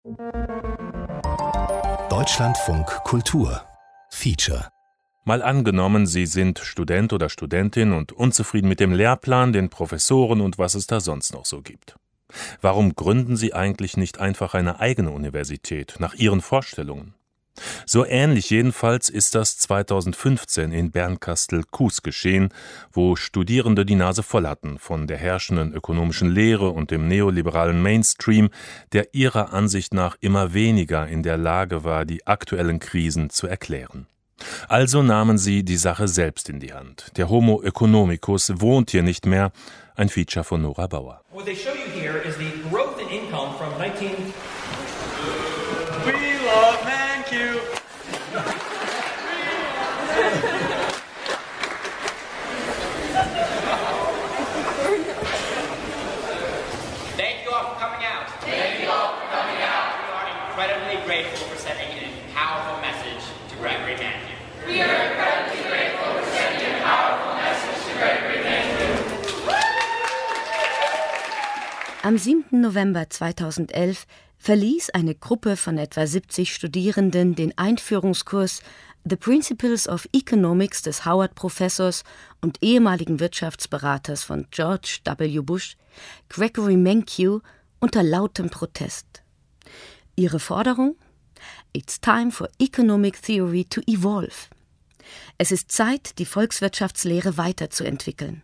Deutschlandfunk Kultur Feature. Mal angenommen, Sie sind Student oder Studentin und unzufrieden mit dem Lehrplan, den Professoren und was es da sonst noch so gibt. Warum gründen Sie eigentlich nicht einfach eine eigene Universität, nach Ihren Vorstellungen? So ähnlich jedenfalls ist das 2015 in Bernkastel-Kues geschehen, wo Studierende die Nase voll hatten von der herrschenden ökonomischen Lehre und dem neoliberalen Mainstream, der ihrer Ansicht nach immer weniger in der Lage war, die aktuellen Krisen zu erklären. Also nahmen sie die Sache selbst in die Hand. Der Homo economicus wohnt hier nicht mehr, ein Feature von Nora Bauer. What they show you here is the growth in income from 19... We love ManQ! Thank you all for coming out. Thank you all for coming out. We are incredibly grateful for sending a powerful message to Gregory Mankiw. We are incredibly grateful for sending a powerful message to Gregory Mankiw. Am 7. November 2011 verließ eine Gruppe von etwa 70 Studierenden den Einführungskurs The Principles of Economics des Howard-Professors und ehemaligen Wirtschaftsberaters von George W. Bush, Gregory Mankiw, unter lautem Protest. Ihre Forderung? It's time for economic theory to evolve. Es ist Zeit, die Volkswirtschaftslehre weiterzuentwickeln.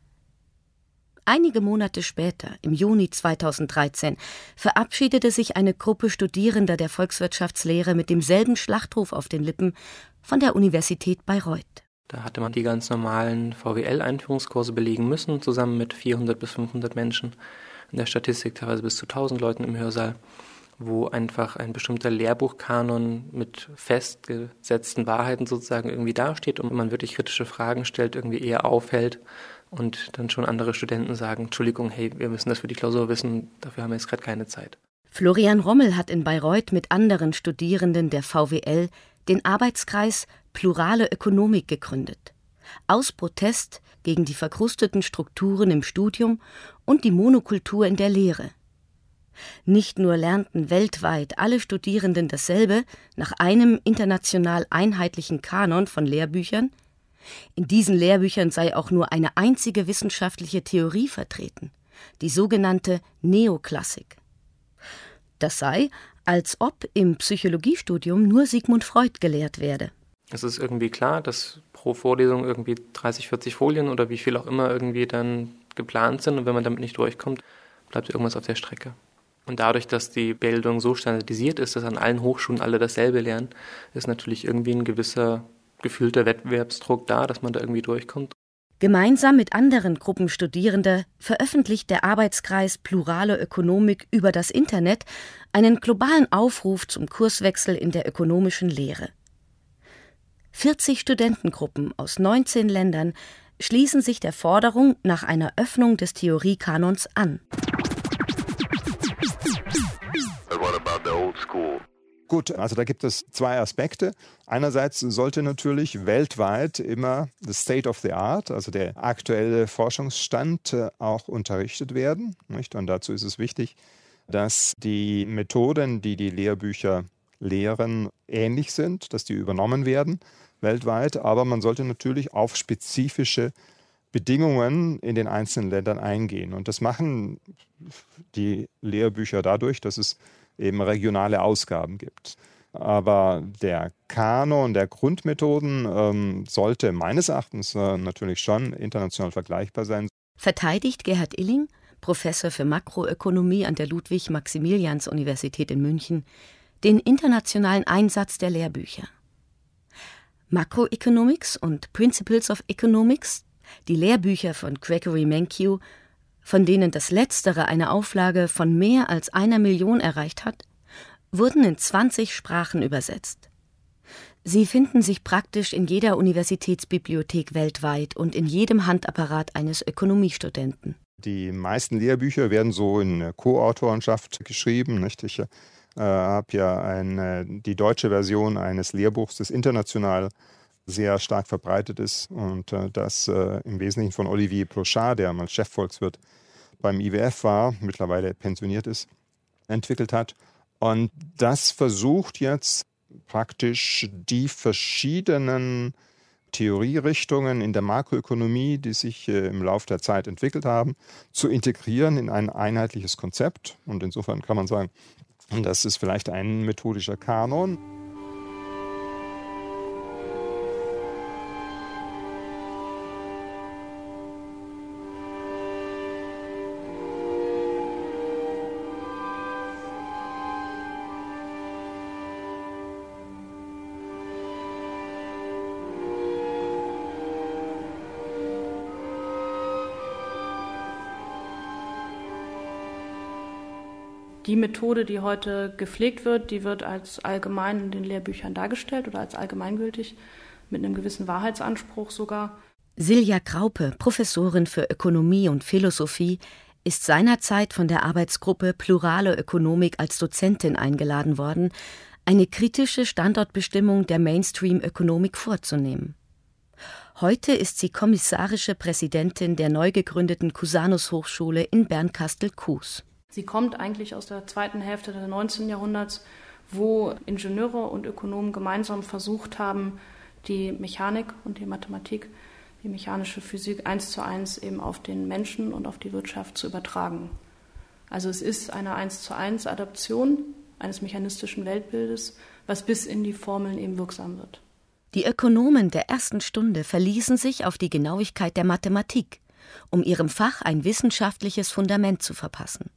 Einige Monate später, im Juni 2013, verabschiedete sich eine Gruppe Studierender der Volkswirtschaftslehre mit demselben Schlachtruf auf den Lippen von der Universität Bayreuth. Da hatte man die ganz normalen VWL-Einführungskurse belegen müssen, zusammen mit 400 bis 500 Menschen. In der Statistik teilweise bis zu 1000 Leuten im Hörsaal, wo einfach ein bestimmter Lehrbuchkanon mit festgesetzten Wahrheiten sozusagen irgendwie dasteht und man wirklich kritische Fragen stellt, irgendwie eher aufhält. Und dann schon andere Studenten sagen, Entschuldigung, hey, wir müssen das für die Klausur wissen, dafür haben wir jetzt gerade keine Zeit. Florian Rommel hat in Bayreuth mit anderen Studierenden der VWL den Arbeitskreis Plurale Ökonomik gegründet. Aus Protest gegen die verkrusteten Strukturen im Studium und die Monokultur in der Lehre. Nicht nur lernten weltweit alle Studierenden dasselbe nach einem international einheitlichen Kanon von Lehrbüchern, in diesen Lehrbüchern sei auch nur eine einzige wissenschaftliche Theorie vertreten, die sogenannte Neoklassik. Das sei, als ob im Psychologiestudium nur Sigmund Freud gelehrt werde. Es ist irgendwie klar, dass pro Vorlesung irgendwie 30, 40 Folien oder wie viel auch immer irgendwie dann geplant sind und wenn man damit nicht durchkommt, bleibt irgendwas auf der Strecke. Und dadurch, dass die Bildung so standardisiert ist, dass an allen Hochschulen alle dasselbe lernen, ist natürlich irgendwie ein gewisser gefühlter Wettbewerbsdruck da, dass man da irgendwie durchkommt. Gemeinsam mit anderen Gruppen Studierender veröffentlicht der Arbeitskreis Plurale Ökonomik über das Internet einen globalen Aufruf zum Kurswechsel in der ökonomischen Lehre. 40 Studentengruppen aus 19 Ländern schließen sich der Forderung nach einer Öffnung des Theoriekanons an. Gut, also da gibt es zwei Aspekte. Einerseits sollte natürlich weltweit immer the state of the art, also der aktuelle Forschungsstand, auch unterrichtet werden. Nicht? Und dazu ist es wichtig, dass die Methoden, die die Lehrbücher lehren, ähnlich sind, dass die übernommen werden weltweit. Aber man sollte natürlich auf spezifische Bedingungen in den einzelnen Ländern eingehen. Und das machen die Lehrbücher dadurch, dass es eben regionale Ausgaben gibt. Aber der Kanon der Grundmethoden sollte meines Erachtens natürlich schon international vergleichbar sein. Verteidigt Gerhard Illing, Professor für Makroökonomie an der Ludwig-Maximilians-Universität in München, den internationalen Einsatz der Lehrbücher. Macroeconomics und Principles of Economics, die Lehrbücher von Gregory Mankiw, von denen das letztere eine Auflage von mehr als 1 Million erreicht hat, wurden in 20 Sprachen übersetzt. Sie finden sich praktisch in jeder Universitätsbibliothek weltweit und in jedem Handapparat eines Ökonomiestudenten. Die meisten Lehrbücher werden so in Co-Autorenschaft geschrieben. Nicht? Ich habe ja die deutsche Version eines Lehrbuchs, das international sehr stark verbreitet ist und das im Wesentlichen von Olivier Plochard, der mal Chefvolkswirt beim IWF war, mittlerweile pensioniert ist, entwickelt hat. Und das versucht jetzt praktisch die verschiedenen Theorierichtungen in der Makroökonomie, die sich im Laufe der Zeit entwickelt haben, zu integrieren in ein einheitliches Konzept. Und insofern kann man sagen, das ist vielleicht ein methodischer Kanon. Die Methode, die heute gepflegt wird, die wird als allgemein in den Lehrbüchern dargestellt oder als allgemeingültig, mit einem gewissen Wahrheitsanspruch sogar. Silja Graupe, Professorin für Ökonomie und Philosophie, ist seinerzeit von der Arbeitsgruppe Plurale Ökonomik als Dozentin eingeladen worden, eine kritische Standortbestimmung der Mainstream-Ökonomik vorzunehmen. Heute ist sie kommissarische Präsidentin der neu gegründeten Cusanus-Hochschule in Bernkastel-Kues. Sie kommt eigentlich aus der zweiten Hälfte des 19. Jahrhunderts, wo Ingenieure und Ökonomen gemeinsam versucht haben, die Mechanik und die Mathematik, die mechanische Physik 1:1 eben auf den Menschen und auf die Wirtschaft zu übertragen. Also es ist eine 1:1 Adaption eines mechanistischen Weltbildes, was bis in die Formeln eben wirksam wird. Die Ökonomen der ersten Stunde verließen sich auf die Genauigkeit der Mathematik, um ihrem Fach ein wissenschaftliches Fundament zu verpassen.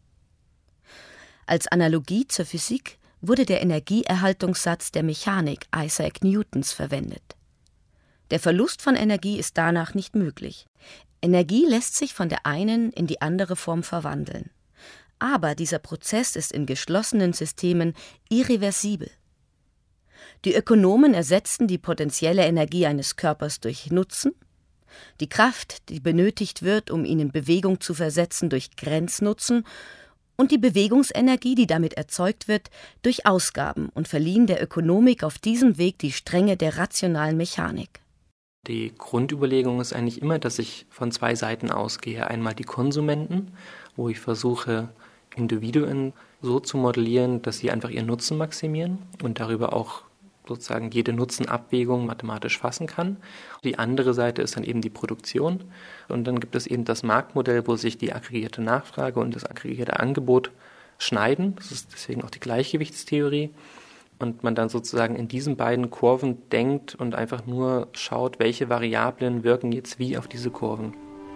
Als Analogie zur Physik wurde der Energieerhaltungssatz der Mechanik Isaac Newtons verwendet. Der Verlust von Energie ist danach nicht möglich. Energie lässt sich von der einen in die andere Form verwandeln. Aber dieser Prozess ist in geschlossenen Systemen irreversibel. Die Ökonomen ersetzten die potenzielle Energie eines Körpers durch Nutzen, die Kraft, die benötigt wird, um ihn in Bewegung zu versetzen, durch Grenznutzen und die Bewegungsenergie, die damit erzeugt wird, durch Ausgaben und verliehen der Ökonomik auf diesem Weg die Stränge der rationalen Mechanik. Die Grundüberlegung ist eigentlich immer, dass ich von zwei Seiten ausgehe. Einmal die Konsumenten, wo ich versuche, Individuen so zu modellieren, dass sie einfach ihren Nutzen maximieren und darüber auch sozusagen jede Nutzenabwägung mathematisch fassen kann. Die andere Seite ist dann eben die Produktion. Und dann gibt es eben das Marktmodell, wo sich die aggregierte Nachfrage und das aggregierte Angebot schneiden. Das ist deswegen auch die Gleichgewichtstheorie. Und man dann sozusagen in diesen beiden Kurven denkt und einfach nur schaut, welche Variablen wirken jetzt wie auf diese Kurven.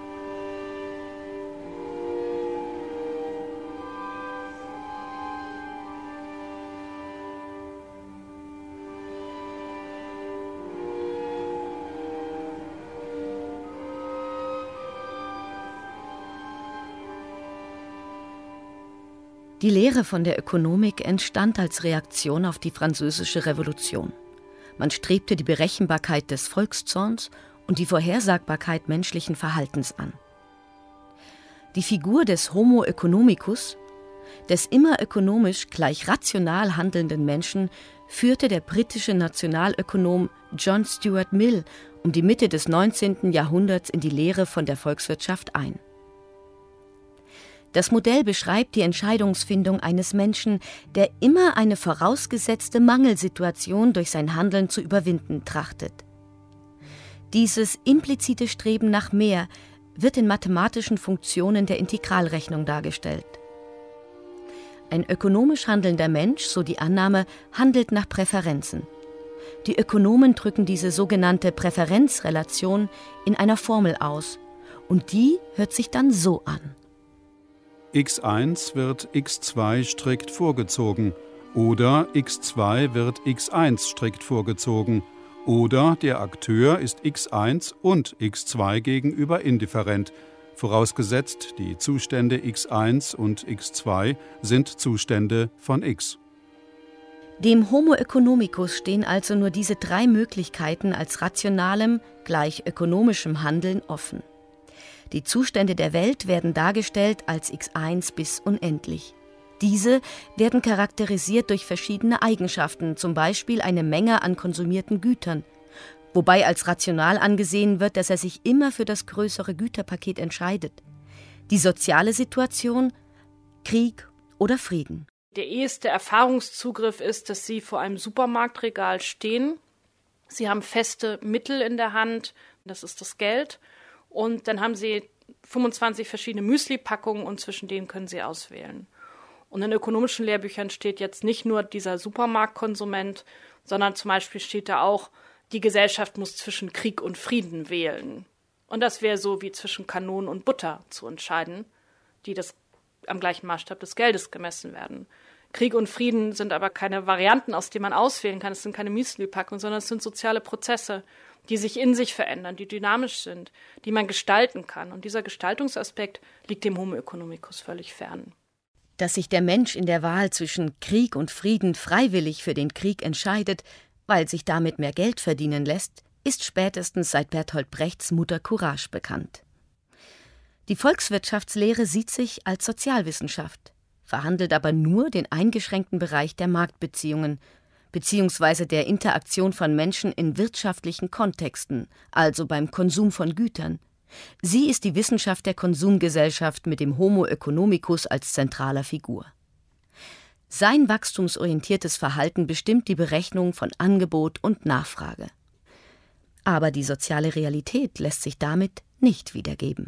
Die Lehre von der Ökonomik entstand als Reaktion auf die Französische Revolution. Man strebte die Berechenbarkeit des Volkszorns und die Vorhersagbarkeit menschlichen Verhaltens an. Die Figur des Homo economicus, des immer ökonomisch gleich rational handelnden Menschen, führte der britische Nationalökonom John Stuart Mill um die Mitte des 19. Jahrhunderts in die Lehre von der Volkswirtschaft ein. Das Modell beschreibt die Entscheidungsfindung eines Menschen, der immer eine vorausgesetzte Mangelsituation durch sein Handeln zu überwinden trachtet. Dieses implizite Streben nach mehr wird in mathematischen Funktionen der Integralrechnung dargestellt. Ein ökonomisch handelnder Mensch, so die Annahme, handelt nach Präferenzen. Die Ökonomen drücken diese sogenannte Präferenzrelation in einer Formel aus, und die hört sich dann so an. x1 wird x2 strikt vorgezogen oder x2 wird x1 strikt vorgezogen oder der Akteur ist x1 und x2 gegenüber indifferent, vorausgesetzt die Zustände x1 und x2 sind Zustände von x. Dem Homo economicus stehen also nur diese drei Möglichkeiten als rationalem, gleich ökonomischem Handeln offen. Die Zustände der Welt werden dargestellt als x1 bis unendlich. Diese werden charakterisiert durch verschiedene Eigenschaften, zum Beispiel eine Menge an konsumierten Gütern, wobei als rational angesehen wird, dass er sich immer für das größere Güterpaket entscheidet. Die soziale Situation, Krieg oder Frieden. Der eheste Erfahrungszugriff ist, dass Sie vor einem Supermarktregal stehen. Sie haben feste Mittel in der Hand, das ist das Geld. Und dann haben Sie 25 verschiedene Müsli-Packungen und zwischen denen können Sie auswählen. Und in ökonomischen Lehrbüchern steht jetzt nicht nur dieser Supermarktkonsument, sondern zum Beispiel steht da auch, die Gesellschaft muss zwischen Krieg und Frieden wählen. Und das wäre so wie zwischen Kanonen und Butter zu entscheiden, die das am gleichen Maßstab des Geldes gemessen werden. Krieg und Frieden sind aber keine Varianten, aus denen man auswählen kann. Es sind keine Müsli-Packungen, sondern es sind soziale Prozesse, die sich in sich verändern, die dynamisch sind, die man gestalten kann. Und dieser Gestaltungsaspekt liegt dem Homo economicus völlig fern. Dass sich der Mensch in der Wahl zwischen Krieg und Frieden freiwillig für den Krieg entscheidet, weil sich damit mehr Geld verdienen lässt, ist spätestens seit Bertolt Brechts Mutter Courage bekannt. Die Volkswirtschaftslehre sieht sich als Sozialwissenschaft, verhandelt aber nur den eingeschränkten Bereich der Marktbeziehungen bzw. der Interaktion von Menschen in wirtschaftlichen Kontexten, also beim Konsum von Gütern. Sie ist die Wissenschaft der Konsumgesellschaft mit dem Homo economicus als zentraler Figur. Sein wachstumsorientiertes Verhalten bestimmt die Berechnung von Angebot und Nachfrage. Aber die soziale Realität lässt sich damit nicht wiedergeben.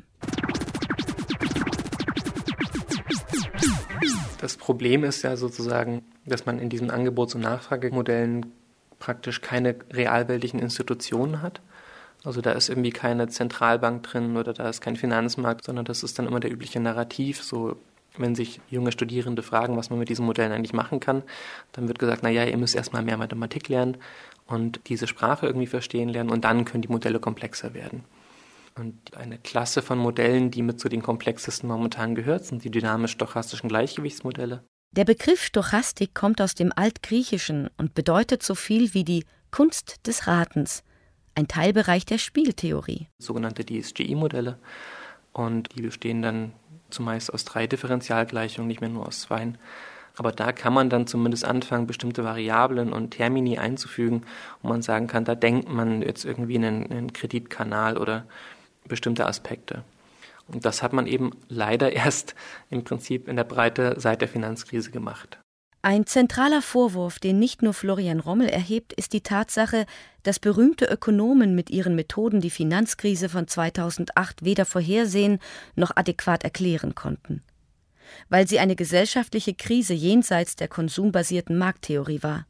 Das Problem ist ja sozusagen, dass man in diesen Angebots- und Nachfragemodellen praktisch keine realweltlichen Institutionen hat. Also da ist irgendwie keine Zentralbank drin oder da ist kein Finanzmarkt, sondern das ist dann immer der übliche Narrativ. So, wenn sich junge Studierende fragen, was man mit diesen Modellen eigentlich machen kann, dann wird gesagt, naja, ihr müsst erstmal mehr Mathematik lernen und diese Sprache irgendwie verstehen lernen und dann können die Modelle komplexer werden. Und eine Klasse von Modellen, die mit zu den komplexesten momentan gehört, sind die dynamisch-stochastischen Gleichgewichtsmodelle. Der Begriff Stochastik kommt aus dem Altgriechischen und bedeutet so viel wie die Kunst des Ratens, ein Teilbereich der Spieltheorie. Sogenannte DSGI-Modelle. Und die bestehen dann zumeist aus 3 Differentialgleichungen, nicht mehr nur aus 2. Aber da kann man dann zumindest anfangen, bestimmte Variablen und Termini einzufügen, wo man sagen kann, da denkt man jetzt irgendwie einen Kreditkanal oder bestimmte Aspekte. Und das hat man eben leider erst im Prinzip in der Breite seit der Finanzkrise gemacht. Ein zentraler Vorwurf, den nicht nur Florian Rommel erhebt, ist die Tatsache, dass berühmte Ökonomen mit ihren Methoden die Finanzkrise von 2008 weder vorhersehen noch adäquat erklären konnten. Weil sie eine gesellschaftliche Krise jenseits der konsumbasierten Markttheorie war.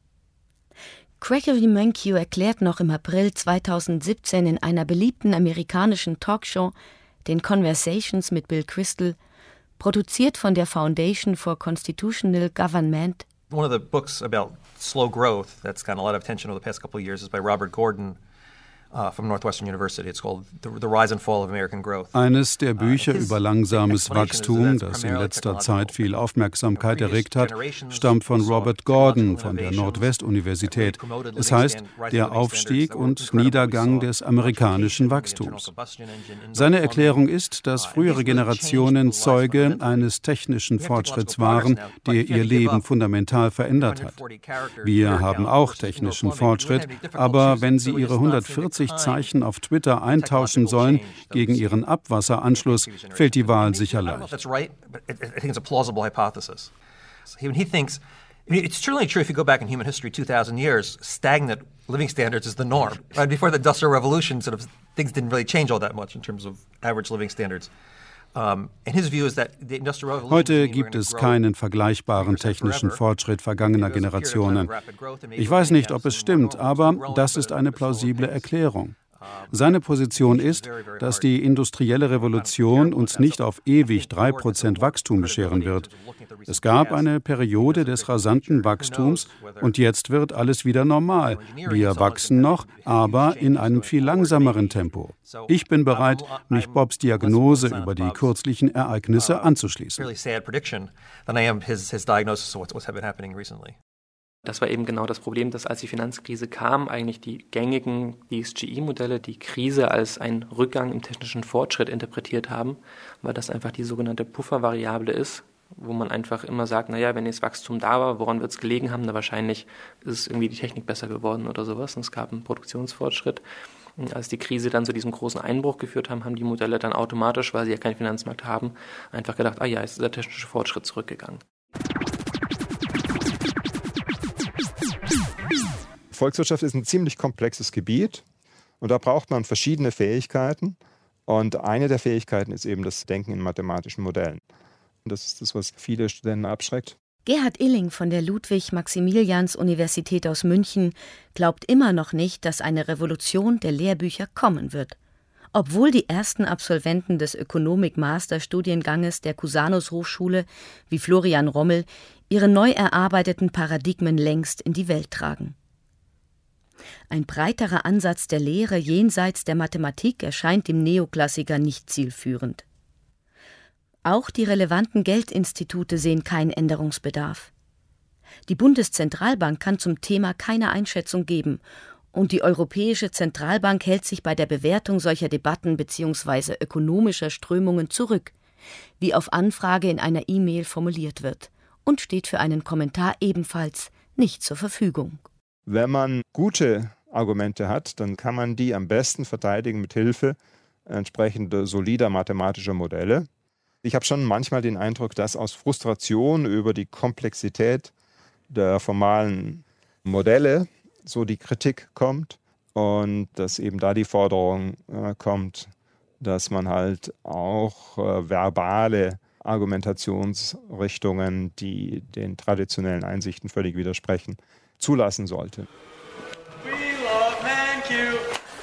Gregory Mankiw erklärt noch im April 2017 in einer beliebten amerikanischen Talkshow, den Conversations mit Bill Kristol, produziert von der Foundation for Constitutional Government. One of the books about slow growth that's gotten a lot of attention over the past couple of years is by Robert Gordon from Northwestern University. It's called The Rise and Fall of American Growth. Eines der Bücher über langsames Wachstum, das in letzter Zeit viel Aufmerksamkeit erregt hat, stammt von Robert Gordon von der Nordwest-Universität. Es heißt Der Aufstieg und Niedergang des amerikanischen Wachstums. Seine Erklärung ist, dass frühere Generationen Zeuge eines technischen Fortschritts waren, der ihr Leben fundamental verändert hat. Wir haben auch technischen Fortschritt, aber wenn Sie Ihre 140 Zeichen auf Twitter eintauschen sollen gegen Ihren Abwasseranschluss, fällt die Wahl sicher leicht. It's certainly true if you go back in human history 2,000 years, stagnant living standards is the norm. Right before the Industrial Revolution, sort of things didn't really change all that much in terms of average living standards. Heute gibt es keinen vergleichbaren technischen Fortschritt vergangener Generationen. Ich weiß nicht, ob es stimmt, aber das ist eine plausible Erklärung. Seine Position ist, dass die industrielle Revolution uns nicht auf ewig 3% Wachstum bescheren wird. Es gab eine Periode des rasanten Wachstums und jetzt wird alles wieder normal. Wir wachsen noch, aber in einem viel langsameren Tempo. Ich bin bereit, mich Bobs Diagnose über die kürzlichen Ereignisse anzuschließen. Das war eben genau das Problem, dass als die Finanzkrise kam, eigentlich die gängigen DSGI-Modelle die Krise als einen Rückgang im technischen Fortschritt interpretiert haben, weil das einfach die sogenannte Puffervariable ist, wo man einfach immer sagt, naja, wenn jetzt Wachstum da war, woran wird es gelegen haben? Na, wahrscheinlich ist irgendwie die Technik besser geworden oder sowas und es gab einen Produktionsfortschritt. Und als die Krise dann zu diesem großen Einbruch geführt haben die Modelle dann automatisch, weil sie ja keinen Finanzmarkt haben, einfach gedacht, ah ja, jetzt ist der technische Fortschritt zurückgegangen. Volkswirtschaft ist ein ziemlich komplexes Gebiet und da braucht man verschiedene Fähigkeiten. Und eine der Fähigkeiten ist eben das Denken in mathematischen Modellen. Und das ist das, was viele Studenten abschreckt. Gerhard Illing von der Ludwig-Maximilians-Universität aus München glaubt immer noch nicht, dass eine Revolution der Lehrbücher kommen wird. Obwohl die ersten Absolventen des Ökonomik-Master-Studienganges der Cusanus-Hochschule, wie Florian Rommel, ihre neu erarbeiteten Paradigmen längst in die Welt tragen. Ein breiterer Ansatz der Lehre jenseits der Mathematik erscheint dem Neoklassiker nicht zielführend. Auch die relevanten Geldinstitute sehen keinen Änderungsbedarf. Die Bundeszentralbank kann zum Thema keine Einschätzung geben und die Europäische Zentralbank hält sich bei der Bewertung solcher Debatten bzw. ökonomischer Strömungen zurück, wie auf Anfrage in einer E-Mail formuliert wird, und steht für einen Kommentar ebenfalls nicht zur Verfügung. Wenn man gute Argumente hat, dann kann man die am besten verteidigen mit Hilfe entsprechender solider mathematischer Modelle. Ich habe schon manchmal den Eindruck, dass aus Frustration über die Komplexität der formalen Modelle so die Kritik kommt und dass eben da die Forderung kommt, dass man halt auch verbale Argumentationsrichtungen, die den traditionellen Einsichten völlig widersprechen, zulassen sollte. We love ManQ.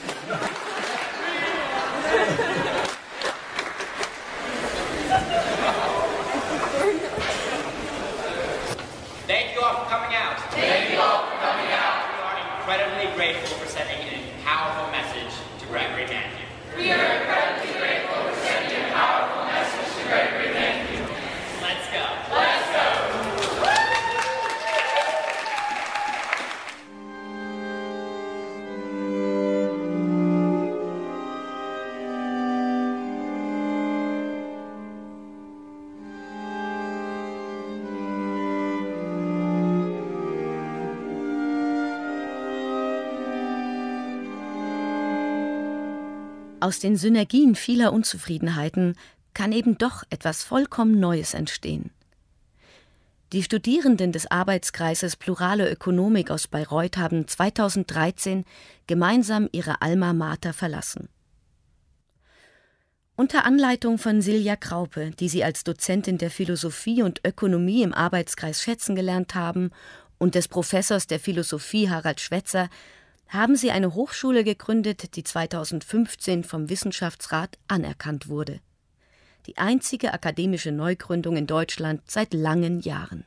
Thank you all for coming out. Thank you all for coming out. We are incredibly grateful for sending a powerful message to Gregory Mankiw. We are incredibly grateful for sending a powerful message to Gregory Mankiw. Let's go. Let's go. Aus den Synergien vieler Unzufriedenheiten kann eben doch etwas vollkommen Neues entstehen. Die Studierenden des Arbeitskreises Plurale Ökonomik aus Bayreuth haben 2013 gemeinsam ihre Alma Mater verlassen. Unter Anleitung von Silja Kraupe, die sie als Dozentin der Philosophie und Ökonomie im Arbeitskreis schätzen gelernt haben, und des Professors der Philosophie Harald Schwetzer, haben sie eine Hochschule gegründet, die 2015 vom Wissenschaftsrat anerkannt wurde. Die einzige akademische Neugründung in Deutschland seit langen Jahren.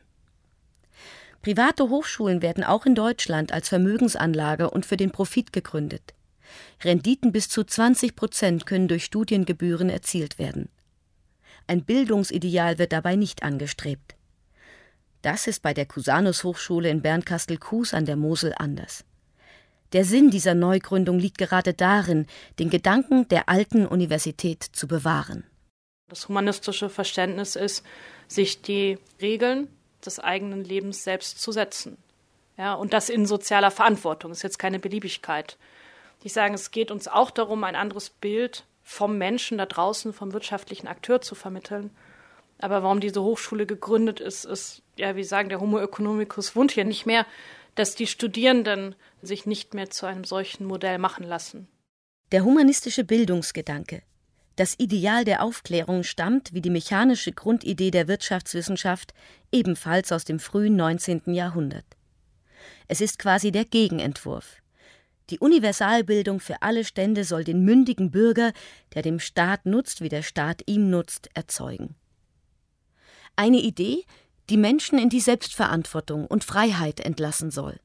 Private Hochschulen werden auch in Deutschland als Vermögensanlage und für den Profit gegründet. Renditen bis zu 20% können durch Studiengebühren erzielt werden. Ein Bildungsideal wird dabei nicht angestrebt. Das ist bei der Cusanus-Hochschule in Bernkastel-Kues an der Mosel anders. Der Sinn dieser Neugründung liegt gerade darin, den Gedanken der alten Universität zu bewahren. Das humanistische Verständnis ist, sich die Regeln des eigenen Lebens selbst zu setzen. Ja, und das in sozialer Verantwortung, das ist jetzt keine Beliebigkeit. Ich sage, es geht uns auch darum, ein anderes Bild vom Menschen da draußen, vom wirtschaftlichen Akteur zu vermitteln. Aber warum diese Hochschule gegründet ist, ja, wie sagen, der Homo economicus wohnt hier nicht mehr, dass die Studierenden sich nicht mehr zu einem solchen Modell machen lassen. Der humanistische Bildungsgedanke, das Ideal der Aufklärung, stammt, wie die mechanische Grundidee der Wirtschaftswissenschaft, ebenfalls aus dem frühen 19. Jahrhundert. Es ist quasi der Gegenentwurf. Die Universalbildung für alle Stände soll den mündigen Bürger, der dem Staat nutzt, wie der Staat ihm nutzt, erzeugen. Eine Idee, die Menschen in die Selbstverantwortung und Freiheit entlassen soll.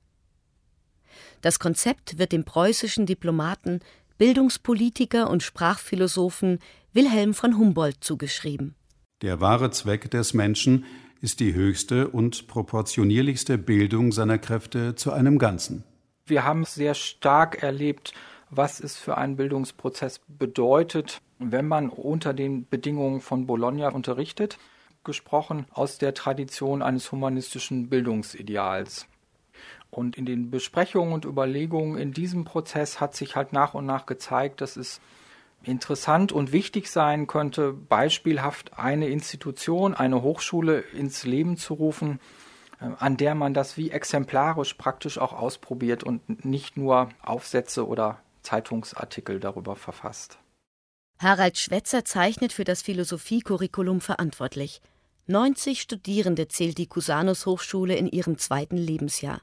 Das Konzept wird dem preußischen Diplomaten, Bildungspolitiker und Sprachphilosophen Wilhelm von Humboldt zugeschrieben. Der wahre Zweck des Menschen ist die höchste und proportionierlichste Bildung seiner Kräfte zu einem Ganzen. Wir haben sehr stark erlebt, was es für einen Bildungsprozess bedeutet, wenn man unter den Bedingungen von Bologna unterrichtet. Gesprochen aus der Tradition eines humanistischen Bildungsideals. Und in den Besprechungen und Überlegungen in diesem Prozess hat sich halt nach und nach gezeigt, dass es interessant und wichtig sein könnte, beispielhaft eine Institution, eine Hochschule ins Leben zu rufen, an der man das wie exemplarisch praktisch auch ausprobiert und nicht nur Aufsätze oder Zeitungsartikel darüber verfasst. Harald Schwetzer zeichnet für das Philosophie-Curriculum verantwortlich. 90 Studierende zählt die Cusanus-Hochschule in ihrem 2. Lebensjahr.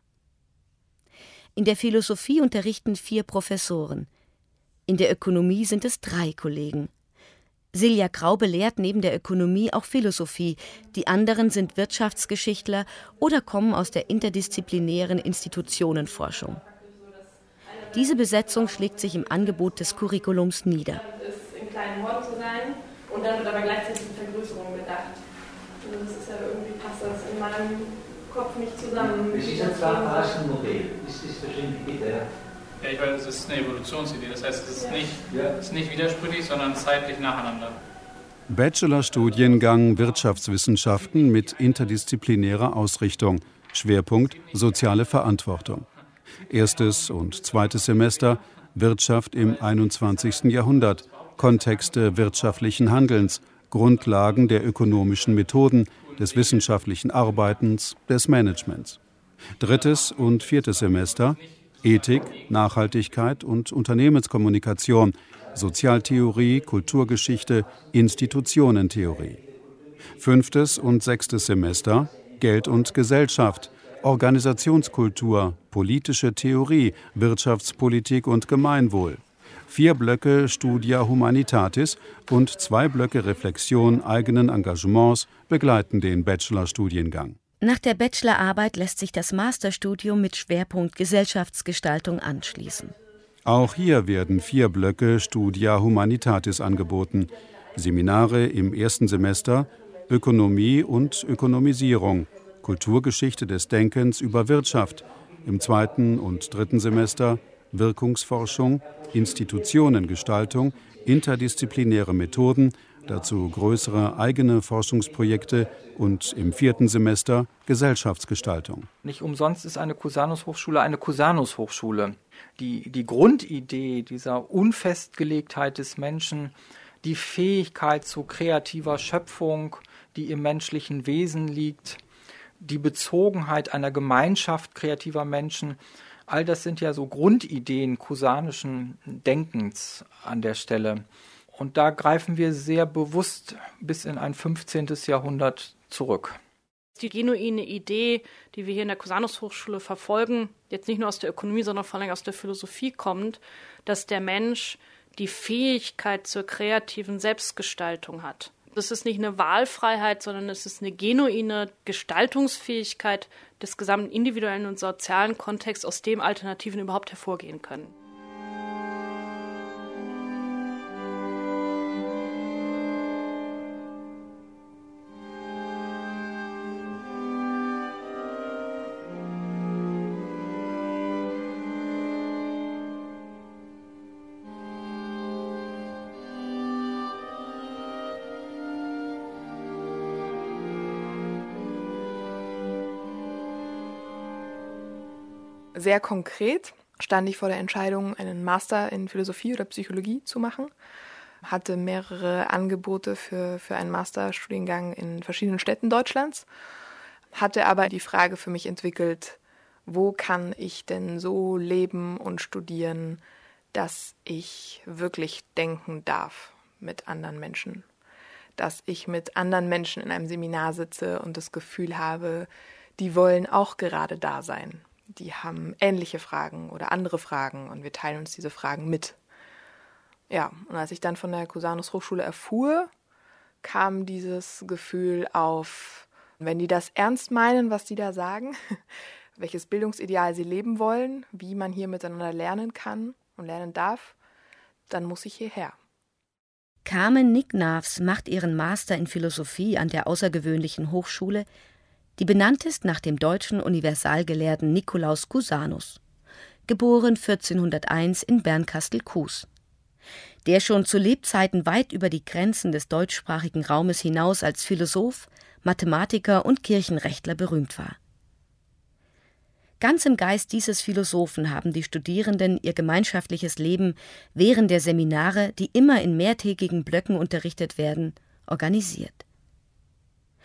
In der Philosophie unterrichten 4 Professoren. In der Ökonomie sind es 3 Kollegen. Silja Graube lehrt neben der Ökonomie auch Philosophie. Die anderen sind Wirtschaftsgeschichtler oder kommen aus der interdisziplinären Institutionenforschung. Diese Besetzung schlägt sich im Angebot des Curriculums nieder. In kleinen Horten zu sein und dann wird aber gleichzeitig eine Vergrößerung gedacht. Also das ist ja irgendwie, passt das in meinem Kopf nicht zusammen. Das ist ein Zwei-Phasen-Modell. Ist das verständlich, bitte? Ja, ich weiß, es ist eine Evolutionsidee. Das heißt, es ist nicht widersprüchlich, sondern zeitlich nacheinander. Bachelorstudiengang Wirtschaftswissenschaften mit interdisziplinärer Ausrichtung. Schwerpunkt soziale Verantwortung. 1. und 2. Semester Wirtschaft im 21. Jahrhundert. Kontexte wirtschaftlichen Handelns. Grundlagen der ökonomischen Methoden, des wissenschaftlichen Arbeitens, des Managements. 3. und 4. Semester Ethik, Nachhaltigkeit und Unternehmenskommunikation, Sozialtheorie, Kulturgeschichte, Institutionentheorie. 5. und 6. Semester Geld und Gesellschaft, Organisationskultur, politische Theorie, Wirtschaftspolitik und Gemeinwohl. 4 Blöcke Studia Humanitatis und 2 Blöcke Reflexion eigenen Engagements begleiten den Bachelorstudiengang. Nach der Bachelorarbeit lässt sich das Masterstudium mit Schwerpunkt Gesellschaftsgestaltung anschließen. Auch hier werden 4 Blöcke Studia Humanitatis angeboten. Seminare im 1. Semester Ökonomie und Ökonomisierung, Kulturgeschichte des Denkens über Wirtschaft. Im 2. und 3. Semester Wirkungsforschung, Institutionengestaltung, interdisziplinäre Methoden, dazu größere eigene Forschungsprojekte und im 4. Semester Gesellschaftsgestaltung. Nicht umsonst ist eine Cusanus-Hochschule eine Cusanus-Hochschule. Die Grundidee dieser Unfestgelegtheit des Menschen, die Fähigkeit zu kreativer Schöpfung, die im menschlichen Wesen liegt, die Bezogenheit einer Gemeinschaft kreativer Menschen, all das sind ja so Grundideen cusanischen Denkens an der Stelle. Und da greifen wir sehr bewusst bis in ein 15. Jahrhundert zurück. Die genuine Idee, die wir hier in der Cusanus-Hochschule verfolgen, jetzt nicht nur aus der Ökonomie, sondern vor allem aus der Philosophie kommt, dass der Mensch die Fähigkeit zur kreativen Selbstgestaltung hat. Das ist nicht eine Wahlfreiheit, sondern es ist eine genuine Gestaltungsfähigkeit des gesamten individuellen und sozialen Kontexts, aus dem Alternativen überhaupt hervorgehen können. Sehr konkret stand ich vor der Entscheidung, einen Master in Philosophie oder Psychologie zu machen. Hatte mehrere Angebote für einen Masterstudiengang in verschiedenen Städten Deutschlands. Hatte aber die Frage für mich entwickelt, wo kann ich denn so leben und studieren, dass ich wirklich denken darf mit anderen Menschen. Dass ich mit anderen Menschen in einem Seminar sitze und das Gefühl habe, die wollen auch gerade da sein. Die haben ähnliche Fragen oder andere Fragen und wir teilen uns diese Fragen mit. Ja, und als ich dann von der Cusanus-Hochschule erfuhr, kam dieses Gefühl auf, wenn die das ernst meinen, was die da sagen, welches Bildungsideal sie leben wollen, wie man hier miteinander lernen kann und lernen darf, dann muss ich hierher. Carmen Nicknavs macht ihren Master in Philosophie an der außergewöhnlichen Hochschule, die benannt ist nach dem deutschen Universalgelehrten Nikolaus Cusanus, geboren 1401 in Bernkastel-Kues. Der schon zu Lebzeiten weit über die Grenzen des deutschsprachigen Raumes hinaus als Philosoph, Mathematiker und Kirchenrechtler berühmt war. Ganz im Geist dieses Philosophen haben die Studierenden ihr gemeinschaftliches Leben während der Seminare, die immer in mehrtägigen Blöcken unterrichtet werden, organisiert.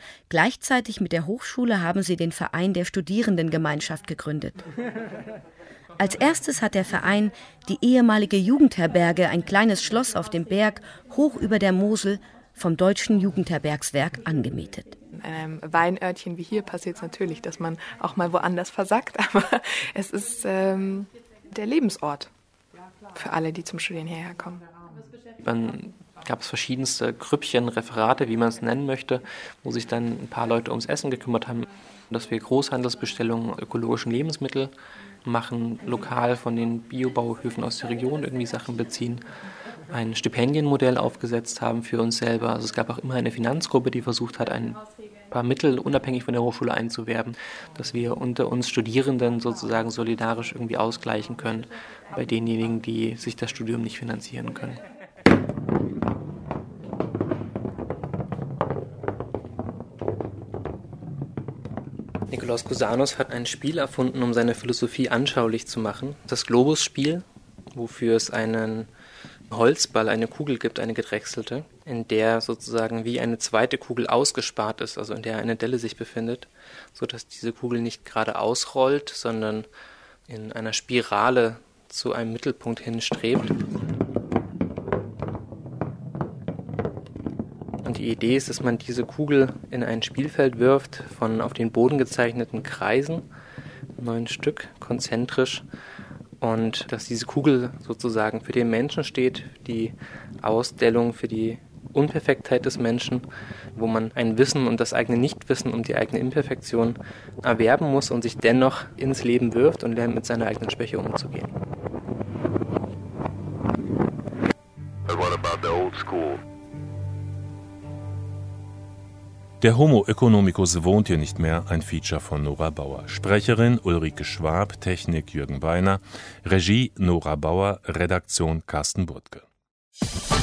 Gleichzeitig mit der Hochschule haben sie den Verein der Studierendengemeinschaft gegründet. Als erstes hat der Verein die ehemalige Jugendherberge, ein kleines Schloss auf dem Berg, hoch über der Mosel, vom Deutschen Jugendherbergswerk angemietet. In einem Weinörtchen wie hier passiert es natürlich, dass man auch mal woanders versackt, aber es ist der Lebensort für alle, die zum Studieren hierher kommen. Dann gab es verschiedenste Grüppchen, Referate, wie man es nennen möchte, wo sich dann ein paar Leute ums Essen gekümmert haben, dass wir Großhandelsbestellungen ökologischen Lebensmittel machen, lokal von den Biobauhöfen aus der Region irgendwie Sachen beziehen, ein Stipendienmodell aufgesetzt haben für uns selber. Also es gab auch immer eine Finanzgruppe, die versucht hat, ein paar Mittel unabhängig von der Hochschule einzuwerben, dass wir unter uns Studierenden sozusagen solidarisch irgendwie ausgleichen können bei denjenigen, die sich das Studium nicht finanzieren können. Nikolaus Cusanus hat ein Spiel erfunden, um seine Philosophie anschaulich zu machen. Das Globus-Spiel, wofür es einen Holzball, eine Kugel gibt, eine gedrechselte, in der sozusagen wie eine zweite Kugel ausgespart ist, also in der eine Delle sich befindet, sodass diese Kugel nicht gerade ausrollt, sondern in einer Spirale zu einem Mittelpunkt hinstrebt. Und die Idee ist, dass man diese Kugel in ein Spielfeld wirft von auf den Boden gezeichneten Kreisen, 9 Stück, konzentrisch, und dass diese Kugel sozusagen für den Menschen steht, die Ausstellung für die Unperfektheit des Menschen, wo man ein Wissen und das eigene Nichtwissen und die eigene Imperfektion erwerben muss und sich dennoch ins Leben wirft und lernt, mit seiner eigenen Schwäche umzugehen. But what about the old school? Der Homo economicus wohnt hier nicht mehr, ein Feature von Nora Bauer. Sprecherin Ulrike Schwab, Technik Jürgen Beiner, Regie Nora Bauer, Redaktion Carsten Burtke.